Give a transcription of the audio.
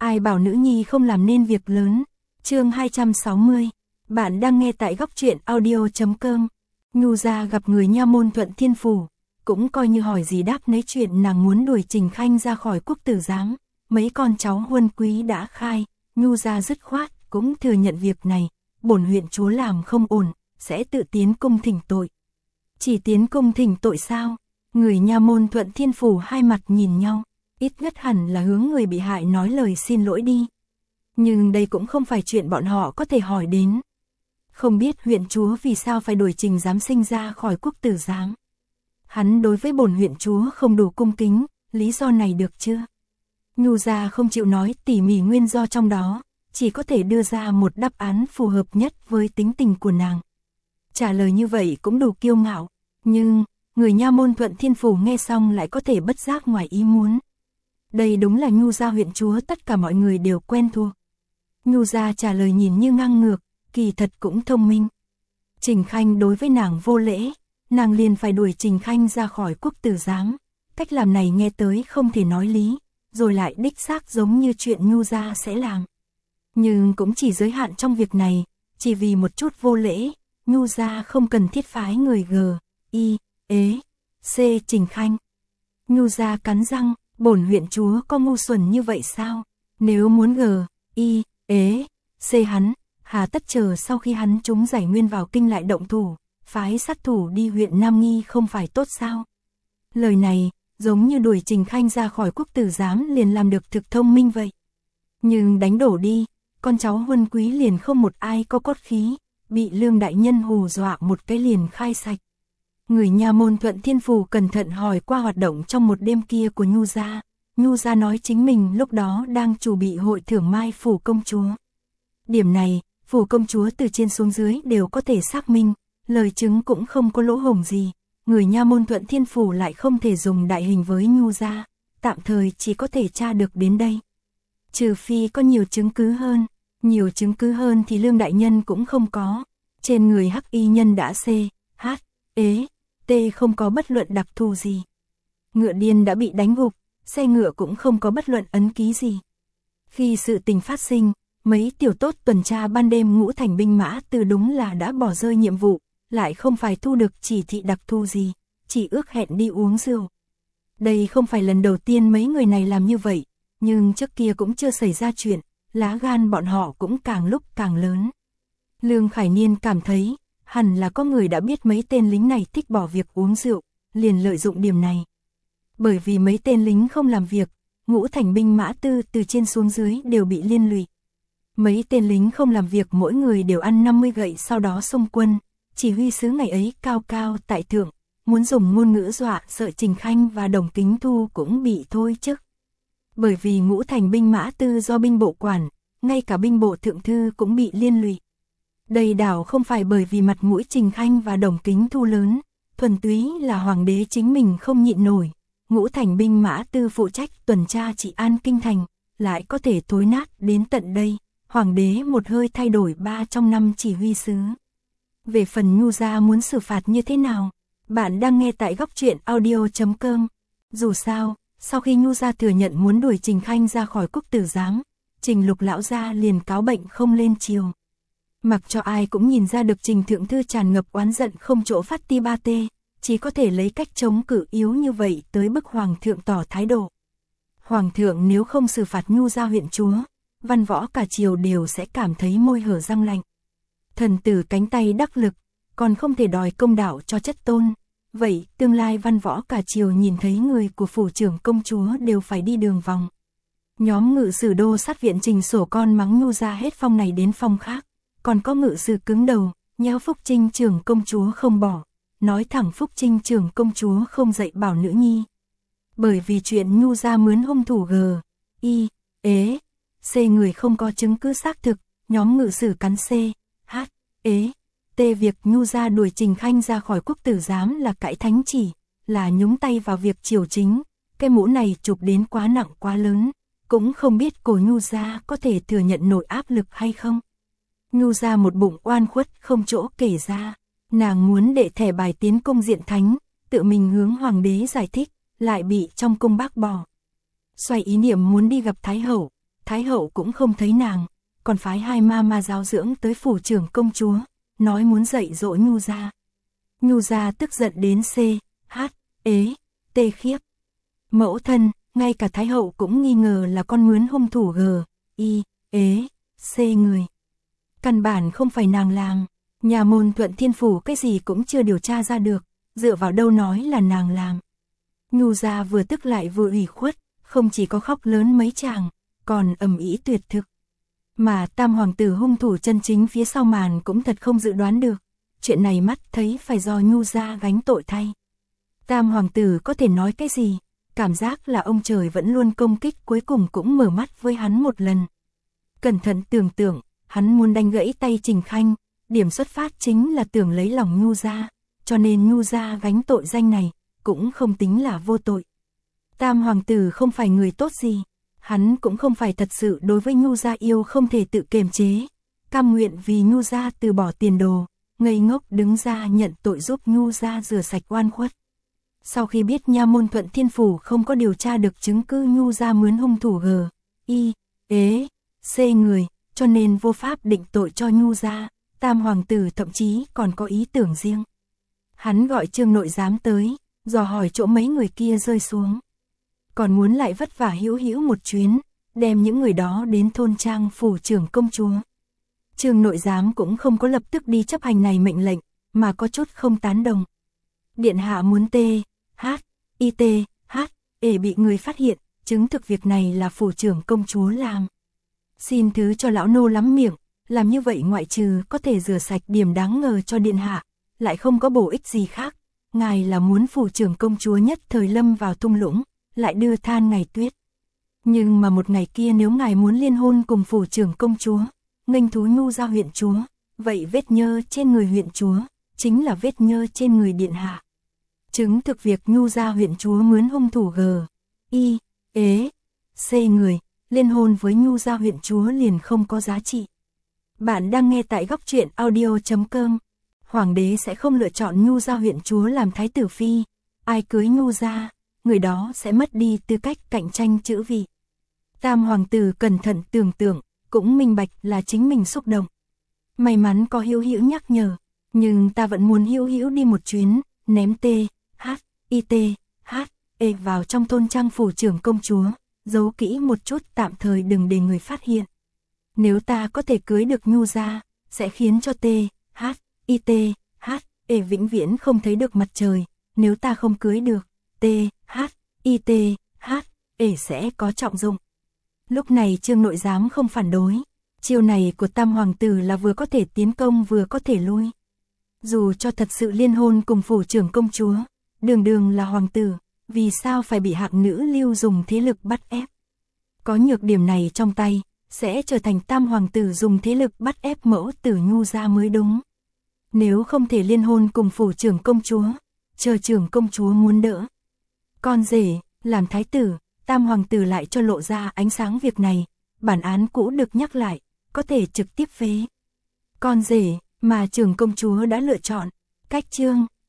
Ai bảo nữ nhi không làm nên việc lớn. Chương 260. Bạn đang nghe tại góc truyện audio.com. Nhu gia gặp người nha môn Thuận Thiên Phủ, cũng coi như hỏi gì đáp nấy chuyện nàng muốn đuổi Trình Khanh ra khỏi quốc tử giám. Mấy con cháu huân quý đã khai, Nhu gia dứt khoát cũng thừa nhận việc này, bổn huyện chúa làm không ổn, sẽ tự tiến cung thỉnh tội. Chỉ tiến cung thỉnh tội sao? Người nha môn Thuận Thiên Phủ hai mặt nhìn nhau, ít nhất hẳn là hướng người bị hại nói lời xin lỗi đi. Nhưng đây cũng không phải chuyện bọn họ có thể hỏi đến. Không biết huyện chúa vì sao phải đuổi Trình giám sinh ra khỏi quốc tử giám. Hắn đối với bổn huyện chúa không đủ cung kính, lý do này được chưa? Nhu gia không chịu nói tỉ mỉ nguyên do trong đó, chỉ có thể đưa ra một đáp án phù hợp nhất với tính tình của nàng. Trả lời như vậy cũng đủ kiêu ngạo, nhưng người nha môn Thuận Thiên Phủ nghe xong lại có thể bất giác ngoài ý muốn. Đây đúng là Nhu gia huyện chúa tất cả mọi người đều quen thuộc. Nhu gia trả lời nhìn như ngang ngược, kỳ thật cũng thông minh. Trình Khanh đối với nàng vô lễ, nàng liền phải đuổi Trình Khanh ra khỏi quốc tử giám. Cách làm này nghe tới không thể nói lý, rồi lại đích xác giống như chuyện Nhu gia sẽ làm. Nhưng cũng chỉ giới hạn trong việc này, chỉ vì một chút vô lễ, Nhu gia không cần thiết phái người C Trình Khanh. Nhu gia cắn răng, bổn huyện chúa có ngu xuẩn như vậy sao? Nếu muốn C hắn, hà tất chờ sau khi hắn trúng giải nguyên vào kinh lại động thủ, phái sát thủ đi huyện Nam Nghi không phải tốt sao? Lời này, giống như đuổi Trình Khanh ra khỏi quốc tử giám liền làm được thực thông minh vậy. Nhưng đánh đổ đi, con cháu huân quý liền không một ai có cốt khí, bị Lương đại nhân hù dọa một cái liền khai sạch. Người nha môn Thuận Thiên Phủ cẩn thận hỏi qua hoạt động trong một đêm kia của Nhu gia. Nhu gia nói chính mình lúc đó đang chủ bị hội thưởng mai phủ công chúa. Điểm này, phủ công chúa từ trên xuống dưới đều có thể xác minh, lời chứng cũng không có lỗ hổng gì. Người nha môn Thuận Thiên Phủ lại không thể dùng đại hình với Nhu gia, tạm thời chỉ có thể tra được đến đây. Trừ phi có nhiều chứng cứ hơn thì Lương đại nhân cũng không có. Trên người hắc y nhân đã T không có bất luận đặc thù gì. Ngựa điên đã bị đánh gục, xe ngựa cũng không có bất luận ấn ký gì. Khi sự tình phát sinh, mấy tiểu tốt tuần tra ban đêm Ngũ Thành binh mã từ đúng là đã bỏ rơi nhiệm vụ, lại không phải thu được chỉ thị đặc thù gì, chỉ ước hẹn đi uống rượu. Đây không phải lần đầu tiên mấy người này làm như vậy, nhưng trước kia cũng chưa xảy ra chuyện, lá gan bọn họ cũng càng lúc càng lớn. Lương Khải Niên cảm thấy, hẳn là có người đã biết mấy tên lính này thích bỏ việc uống rượu, liền lợi dụng điểm này. Bởi vì mấy tên lính không làm việc, Ngũ Thành binh mã từ trên xuống dưới đều bị liên lụy. Mấy tên lính không làm việc mỗi người đều ăn 50 gậy sau đó xông quân, chỉ huy sứ ngày ấy cao cao tại thượng, muốn dùng ngôn ngữ dọa sợ Trình Khanh và Đồng Kính Thu cũng bị thôi chức. Bởi vì Ngũ Thành binh mã tư do binh bộ quản, ngay cả binh bộ thượng thư cũng bị liên lụy. Đây đảo không phải bởi vì mặt mũi Trình Khanh và Đồng Kính Thu lớn, thuần túy là hoàng đế chính mình không nhịn nổi. Ngũ Thành binh mã tư phụ trách tuần tra trị an kinh thành, lại có thể thối nát đến tận đây, hoàng đế một hơi thay đổi 3 trong 5 chỉ huy sứ. Về phần Nhu gia muốn xử phạt như thế nào, bạn đang nghe tại góc truyện audio.com. Dù sao, sau khi Nhu gia thừa nhận muốn đuổi Trình Khanh ra khỏi quốc tử giám, Trình Lục lão gia liền cáo bệnh không lên triều. Mặc cho ai cũng nhìn ra được Trình thượng thư tràn ngập oán giận không chỗ phát ti ba tê, chỉ có thể lấy cách chống cự yếu như vậy tới bức hoàng thượng tỏ thái độ. Hoàng thượng nếu không xử phạt Nhu gia huyện chúa, văn võ cả triều đều sẽ cảm thấy môi hở răng lạnh. Thần tử cánh tay đắc lực, còn không thể đòi công đạo cho chất tôn. Vậy tương lai văn võ cả triều nhìn thấy người của phủ trưởng công chúa đều phải đi đường vòng. Nhóm ngự sử đô sát viện Trình sổ con mắng Nhu gia hết phong này đến phong khác. Còn có ngự sử cứng đầu, nhéo Phúc Trinh trưởng công chúa không bỏ, nói thẳng Phúc Trinh trưởng công chúa không dạy bảo nữ nhi. Bởi vì chuyện Nhu gia mướn hung thủ C người không có chứng cứ xác thực, nhóm ngự sử cắn T việc Nhu gia đuổi Trình Khanh ra khỏi quốc tử giám là cãi thánh chỉ, là nhúng tay vào việc triều chính, cái mũ này chụp đến quá nặng quá lớn, cũng không biết cổ Nhu gia có thể thừa nhận nổi áp lực hay không. Nhu gia một bụng oan khuất không chỗ kể ra, nàng muốn đệ thẻ bài tiến cung diện thánh, tự mình hướng hoàng đế giải thích, lại bị trong cung bác bỏ. Xoay ý niệm muốn đi gặp Thái hậu, Thái hậu cũng không thấy nàng, còn phái 2 ma giáo dưỡng tới phủ trưởng công chúa, nói muốn dạy dỗ Nhu gia. Nhu gia tức giận đến tê khiếp. Mẫu thân, ngay cả Thái hậu cũng nghi ngờ là con mướn hung thủ người. Căn bản không phải nàng làm, nhà môn Thuận Thiên Phủ cái gì cũng chưa điều tra ra được, dựa vào đâu nói là nàng làm. Nhu gia vừa tức lại vừa ủy khuất, không chỉ có khóc lớn mấy chàng, còn ầm ĩ tuyệt thực. Mà Tam hoàng tử hung thủ chân chính phía sau màn cũng thật không dự đoán được, chuyện này mắt thấy phải do Nhu gia gánh tội thay. Tam hoàng tử có thể nói cái gì, cảm giác là ông trời vẫn luôn công kích, cuối cùng cũng mở mắt với hắn một lần. Cẩn thận tưởng tượng, hắn muốn đánh gãy tay Trình Khanh, điểm xuất phát chính là tưởng lấy lòng Nhu gia, cho nên Nhu gia gánh tội danh này, cũng không tính là vô tội. Tam hoàng tử không phải người tốt gì, hắn cũng không phải thật sự đối với Nhu gia yêu không thể tự kiềm chế, cam nguyện vì Nhu gia từ bỏ tiền đồ, ngây ngốc đứng ra nhận tội giúp Nhu gia rửa sạch oan khuất. Sau khi biết nha môn Thuận Thiên Phủ không có điều tra được chứng cứ Nhu gia mướn hung thủ người, cho nên vô pháp định tội cho Nhu gia, Tam hoàng tử thậm chí còn có ý tưởng riêng. Hắn gọi Trương nội giám tới, dò hỏi chỗ mấy người kia rơi xuống. Còn muốn lại vất vả hữu một chuyến, đem những người đó đến thôn trang phủ trưởng công chúa. Trương nội giám cũng không có lập tức đi chấp hành này mệnh lệnh, mà có chút không tán đồng. Điện hạ muốn bị người phát hiện, chứng thực việc này là phủ trưởng công chúa làm. Xin thứ cho lão nô lắm miệng, làm như vậy ngoại trừ có thể rửa sạch điểm đáng ngờ cho điện hạ, lại không có bổ ích gì khác. Ngài là muốn phủ trưởng công chúa nhất thời lâm vào thung lũng, lại đưa than ngày tuyết. Nhưng mà một ngày kia nếu ngài muốn liên hôn cùng phủ trưởng công chúa, nghênh thú Nhu gia huyện chúa, vậy vết nhơ trên người huyện chúa, chính là vết nhơ trên người điện hạ. Chứng thực việc Nhu gia huyện chúa mướn hung thủ người, liên hôn với Nhu gia huyện chúa liền không có giá trị. Bạn đang nghe tại Góc Truyện Audio.com. Hoàng đế sẽ không lựa chọn Nhu gia huyện chúa làm thái tử phi, ai cưới Nhu gia, người đó sẽ mất đi tư cách cạnh tranh chữ vị. Tam hoàng tử cẩn thận tưởng tượng, cũng minh bạch là chính mình xúc động. May mắn có Hữu Hữu nhắc nhở, nhưng ta vẫn muốn Hữu Hữu đi một chuyến, ném vào trong thôn trang phủ trưởng công chúa, giấu kỹ một chút tạm thời đừng để người phát hiện. Nếu ta có thể cưới được Nhu gia, sẽ khiến cho vĩnh viễn không thấy được mặt trời, nếu ta không cưới được, sẽ có trọng dụng. Lúc này Trương nội giám không phản đối, chiêu này của Tam hoàng tử là vừa có thể tiến công vừa có thể lui. Dù cho thật sự liên hôn cùng phủ trưởng công chúa, đường là hoàng tử, vì sao phải bị hạng nữ lưu dùng thế lực bắt ép? Có nhược điểm này trong tay, sẽ trở thành Tam hoàng tử dùng thế lực bắt ép mẫu tử Nhu gia mới đúng. Nếu không thể liên hôn cùng phủ trưởng công chúa, chờ trưởng công chúa muốn đỡ con rể làm thái tử, Tam hoàng tử lại cho lộ ra ánh sáng việc này, bản án cũ được nhắc lại, có thể trực tiếp phế con rể mà trưởng công chúa đã lựa chọn. Cách chương